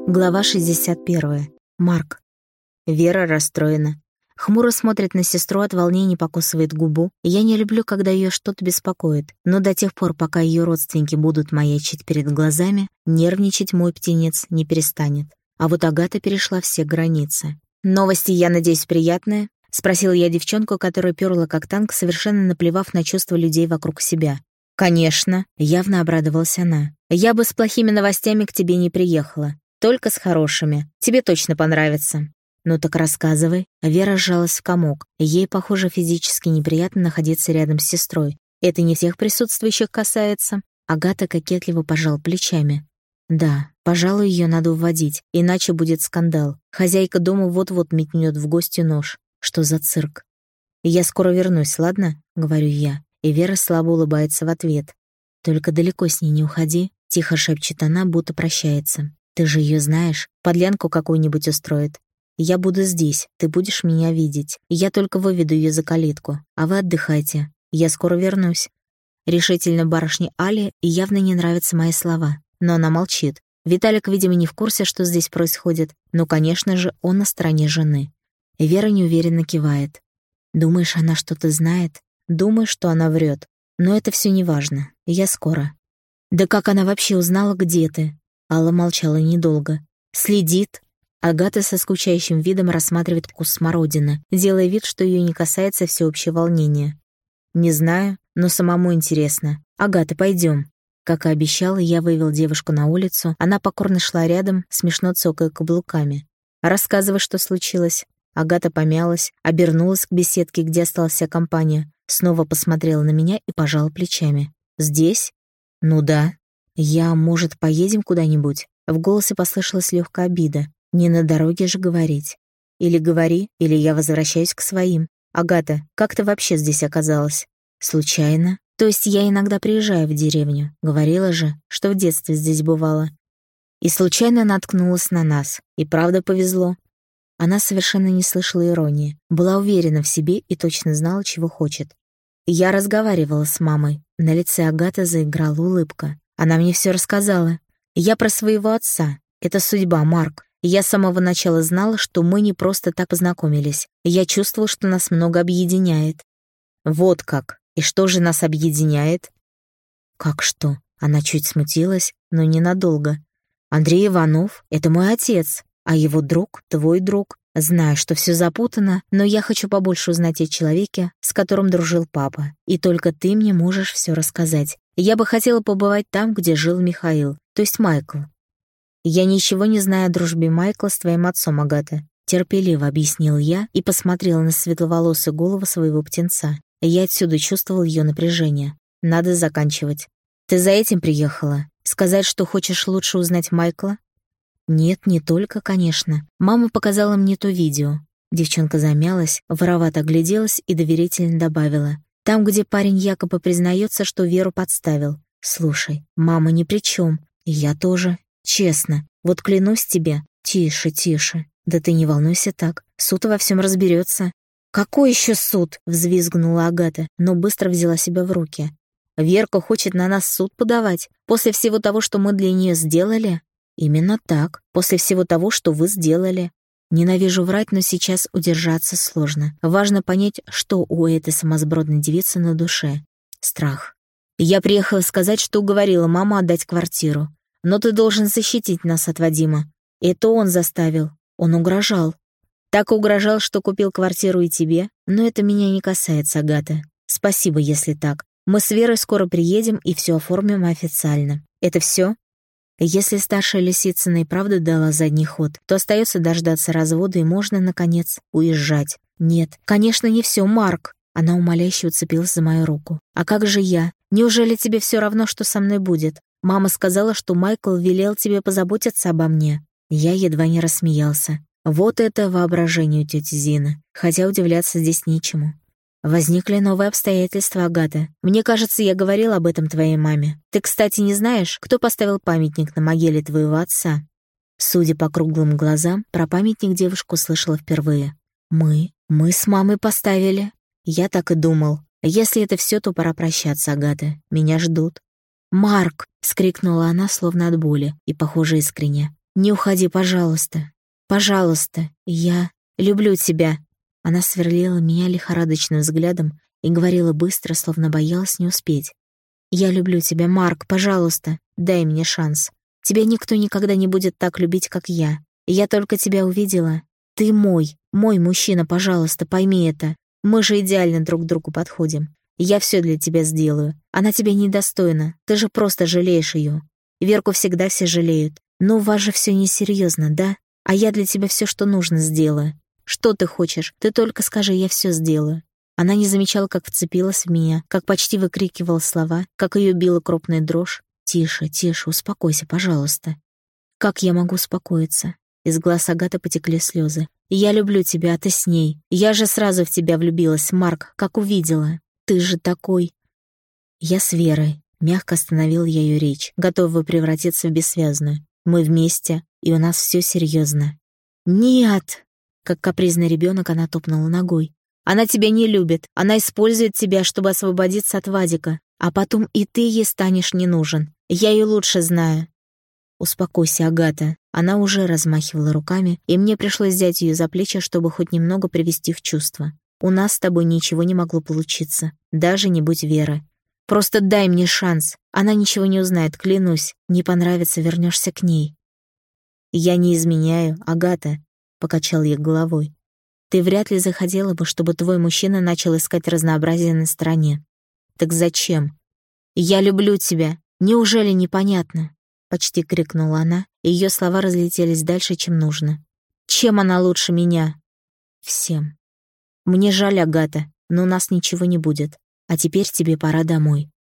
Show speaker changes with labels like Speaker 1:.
Speaker 1: Глава 61. Марк. Вера расстроена. Хмуро смотрит на сестру, от волнения покусывает губу. Я не люблю, когда ее что-то беспокоит, но до тех пор, пока ее родственники будут маячить перед глазами, нервничать мой птенец не перестанет. А вот Агата перешла все границы. «Новости, я надеюсь, приятные?» — спросила я девчонку, которая пёрла как танк, совершенно наплевав на чувства людей вокруг себя. «Конечно», — явно обрадовалась она. «Я бы с плохими новостями к тебе не приехала. Только с хорошими. Тебе точно понравится». «Ну так рассказывай». Вера сжалась в комок. Ей, похоже, физически неприятно находиться рядом с сестрой. Это не всех присутствующих касается. Агата кокетливо пожала плечами. «Да, пожалуй, ее надо уводить, иначе будет скандал. Хозяйка дома вот-вот метнет в гости нож. Что за цирк?» «Я скоро вернусь, ладно?» — говорю я. И Вера слабо улыбается в ответ. «Только далеко с ней не уходи», — тихо шепчет она, будто прощается. «Ты же ее знаешь, подлянку какую-нибудь устроит. Я буду здесь, ты будешь меня видеть. Я только выведу ее за калитку, а вы отдыхайте. Я скоро вернусь». Решительно барышне Али явно не нравятся мои слова, но она молчит. Виталик, видимо, не в курсе, что здесь происходит, но, конечно же, он на стороне жены. Вера неуверенно кивает. «Думаешь, она что-то знает?» «Думаю, что она врет. Но это все не важно. Я скоро». «Да как она вообще узнала, где ты?» Алла молчала недолго. «Следит». Агата со скучающим видом рассматривает вкус смородины, делая вид, что ее не касается всеобщее волнение. «Не знаю, но самому интересно. Агата, пойдем». Как и обещала, я вывел девушку на улицу. Она покорно шла рядом, смешно цокая каблуками. «Рассказывай, что случилось». Агата помялась, обернулась к беседке, где осталась вся компания, снова посмотрела на меня и пожала плечами. «Здесь?» «Ну да». Может, поедем куда-нибудь?» В голосе послышалась легкая обида. «Не на дороге же говорить. Или говори, или я возвращаюсь к своим. Агата, как ты вообще здесь оказалась?» «Случайно. То есть я иногда приезжаю в деревню. Говорила же, что в детстве здесь бывала. И случайно наткнулась на нас. И правда повезло». Она совершенно не слышала иронии, была уверена в себе и точно знала, чего хочет. Я разговаривала с мамой. На лице Агаты заиграла улыбка. Она мне все рассказала. Я про своего отца. Это судьба, Марк. Я с самого начала знала, что мы не просто так познакомились. Я чувствовала, что нас много объединяет. Вот как. И что же нас объединяет? Как что? Она чуть смутилась, но ненадолго. Андрей Иванов — это мой отец. А его друг — твой друг. Знаю, что все запутано, но я хочу побольше узнать о человеке, с которым дружил папа. И только ты мне можешь все рассказать. Я бы хотела побывать там, где жил Михаил, то есть Майкл. Я ничего не знаю о дружбе Майкла с твоим отцом, Агата. Терпеливо объяснил я и посмотрела на светловолосую голову своего птенца. Я отсюда чувствовал ее напряжение. Надо заканчивать. Ты за этим приехала? Сказать, что хочешь лучше узнать Майкла? «Нет, не только, конечно. Мама показала мне то видео». Девчонка замялась, воровато огляделась и доверительно добавила. «Там, где парень якобы признается, что Веру подставил. Слушай, мама ни при чем. И я тоже. Честно. Вот клянусь тебе». «Тише, тише. Да ты не волнуйся так. Суд во всем разберется». «Какой еще суд?» — взвизгнула Агата, но быстро взяла себя в руки. «Верка хочет на нас суд подавать. После всего того, что мы для нее сделали?» «Именно так, после всего того, что вы сделали. Ненавижу врать, но сейчас удержаться сложно. Важно понять, что у этой сумасбродной девицы на душе. Страх. Я приехала сказать, что уговорила маму отдать квартиру. Но ты должен защитить нас от Вадима. Это он заставил. Он угрожал. Так угрожал, что купил квартиру и тебе. Но это меня не касается, Агата. Спасибо, если так. Мы с Верой скоро приедем и все оформим официально. Это все?» Если старшая Лисицына и правда дала задний ход, то остается дождаться развода и можно, наконец, уезжать. «Нет, конечно, не все, Марк!» Она умоляюще уцепилась за мою руку. «А как же я? Неужели тебе все равно, что со мной будет? Мама сказала, что Майкл велел тебе позаботиться обо мне». Я едва не рассмеялся. Вот это воображение у тети Зины. Хотя удивляться здесь нечему. «Возникли новые обстоятельства, Агата. Мне кажется, я говорил об этом твоей маме. Ты, кстати, не знаешь, кто поставил памятник на могиле твоего отца?» Судя по круглым глазам, про памятник девушка услышала впервые. «Мы с мамой поставили». Я так и думал. Если это все, то пора прощаться, Агата. Меня ждут. «Марк!» — вскрикнула она, словно от боли, и, похоже, искренне. Не уходи, пожалуйста. Пожалуйста. Я люблю тебя». Она сверлила меня лихорадочным взглядом и говорила быстро, словно боялась не успеть. «Я люблю тебя, Марк, пожалуйста, дай мне шанс. Тебя никто никогда не будет так любить, как я. Я только тебя увидела. Ты мой мужчина, пожалуйста, пойми это. Мы же идеально друг к другу подходим. Я все для тебя сделаю. Она тебя недостойна, ты же просто жалеешь ее. Верку всегда все жалеют. Но у вас же все несерьезно, да? А я для тебя все, что нужно, сделаю. Что ты хочешь? Ты только скажи, я все сделаю». Она не замечала, как вцепилась в меня, как почти выкрикивала слова, как ее била крупная дрожь. «Тише, тише, успокойся, пожалуйста». «Как я могу успокоиться?» Из глаз Агаты потекли слезы. «Я люблю тебя, а ты с ней. Я же сразу в тебя влюбилась, Марк, как увидела. Ты же такой...» «Я с Верой». Мягко остановил я ее речь, готовая превратиться в бессвязную. «Мы вместе, и у нас все серьезно». «Нет!» Как капризный ребенок она топнула ногой. «Она тебя не любит. Она использует тебя, чтобы освободиться от Вадика. А потом и ты ей станешь не нужен. Я ее лучше знаю». «Успокойся, Агата». Она уже размахивала руками, и мне пришлось взять ее за плечи, чтобы хоть немного привести в чувство. «У нас с тобой ничего не могло получиться. Даже не будь Веры. Просто дай мне шанс. Она ничего не узнает, клянусь. Не понравится, вернешься к ней». «Я не изменяю, Агата», — покачал я головой. «Ты вряд ли захотела бы, чтобы твой мужчина начал искать разнообразие на стороне. Так зачем? Я люблю тебя. Неужели непонятно?» Почти крикнула она, и ее слова разлетелись дальше, чем нужно. «Чем она лучше меня?» «Всем. Мне жаль, Агата, но у нас ничего не будет. А теперь тебе пора домой.